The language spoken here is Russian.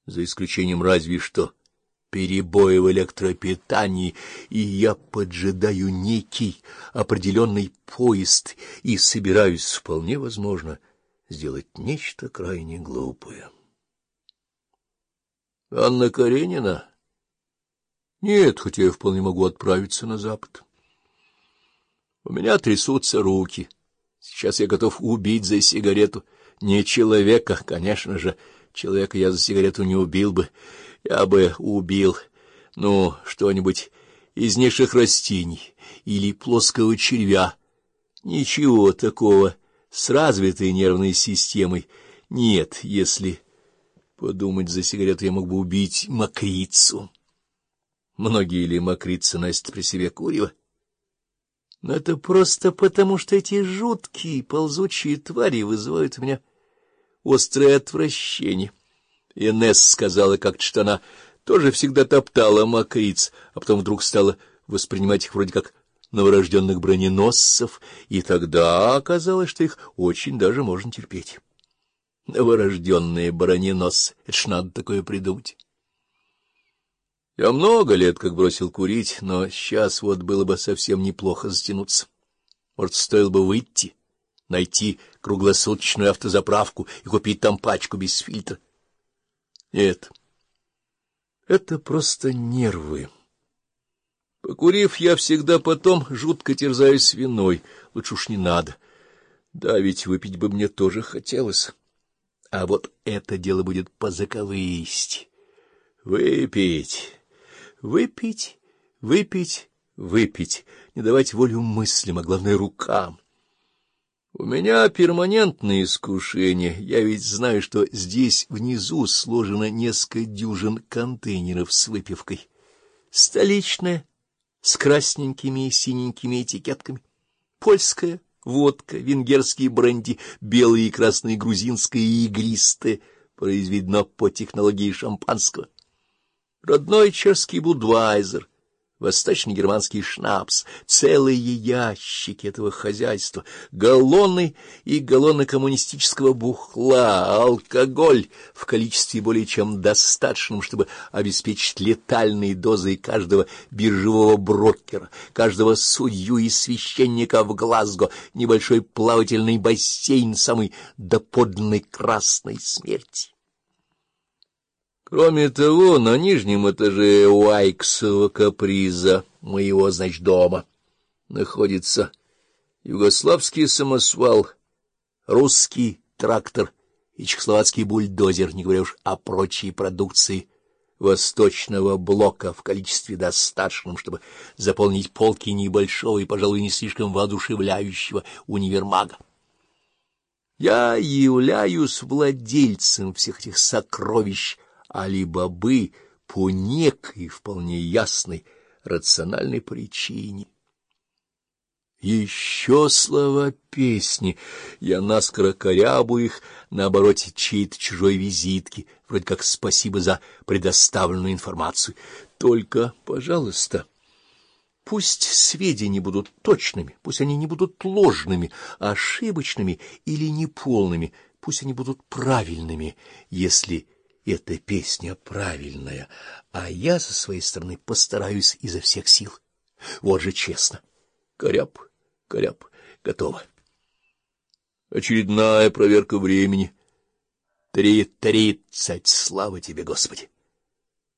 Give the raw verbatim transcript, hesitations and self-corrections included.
за исключением разве что перебои в электропитании, и я поджидаю некий определенный поезд и собираюсь, вполне возможно, сделать нечто крайне глупое. Анна Каренина? Нет, хотя я вполне могу отправиться на запад. У меня трясутся руки. Сейчас я готов убить за сигарету. Не человека, конечно же. Человека я за сигарету не убил бы. Я бы убил, ну, что-нибудь из низших растений или плоского червя. Ничего такого с развитой нервной системой нет. Если подумать, за сигарету я мог бы убить мокрицу. Многие ли мокрицы носят при себе курево? Но это просто потому, что эти жуткие ползучие твари вызывают у меня острое отвращение. Инесс сказала как-то, что она тоже всегда топтала мокриц, а потом вдруг стала воспринимать их вроде как новорожденных броненосцев, и тогда оказалось, что их очень даже можно терпеть. Новорожденные броненосцы — это ж надо такое придумать. Я много лет как бросил курить, но сейчас вот было бы совсем неплохо затянуться. Может, стоило бы выйти, найти круглосуточную автозаправку и купить там пачку без фильтра. Нет, это просто нервы. Покурив, я всегда потом жутко терзаюсь виной. Лучше уж не надо. Да, ведь выпить бы мне тоже хотелось. А вот это дело будет по заковыристи. Выпить, выпить, выпить, выпить, не давать волю мыслям, а главное — рукам. У меня перманентное искушение. Я ведь знаю, что здесь внизу сложено несколько дюжин контейнеров с выпивкой. Столичная, с красненькими и синенькими этикетками. Польская водка, венгерские бренди, белые и красные грузинское и игристое, произведено по технологии шампанского. Родной чешский будвайзер, восточно-германский шнапс, целые ящики этого хозяйства, галлоны и галлоны коммунистического бухла, алкоголь в количестве более чем достаточном, чтобы обеспечить летальные дозы каждого биржевого брокера, каждого судью и священника в Глазго, небольшой плавательный бассейн самой доподлинной красной смерти. Кроме того, на нижнем этаже Уайксового каприза, моего, значит, дома, находится югославский самосвал, русский трактор и чехословацкий бульдозер, не говоря уж о прочей продукции Восточного блока в количестве достаточном, чтобы заполнить полки небольшого и, пожалуй, не слишком воодушевляющего универмага. Я являюсь владельцем всех этих сокровищ Али-Бабы по некой вполне ясной рациональной причине. Еще слова песни. Я наскоро корябу их на обороте чьей-то чужой визитки, вроде как спасибо за предоставленную информацию. Только, пожалуйста, пусть сведения будут точными, пусть они не будут ложными, ошибочными или неполными, пусть они будут правильными, если эта песня правильная, а я со своей стороны постараюсь изо всех сил. Вот же честно. Коряб, коряб, готово. Очередная проверка времени. Три тридцать. Слава тебе, Господи!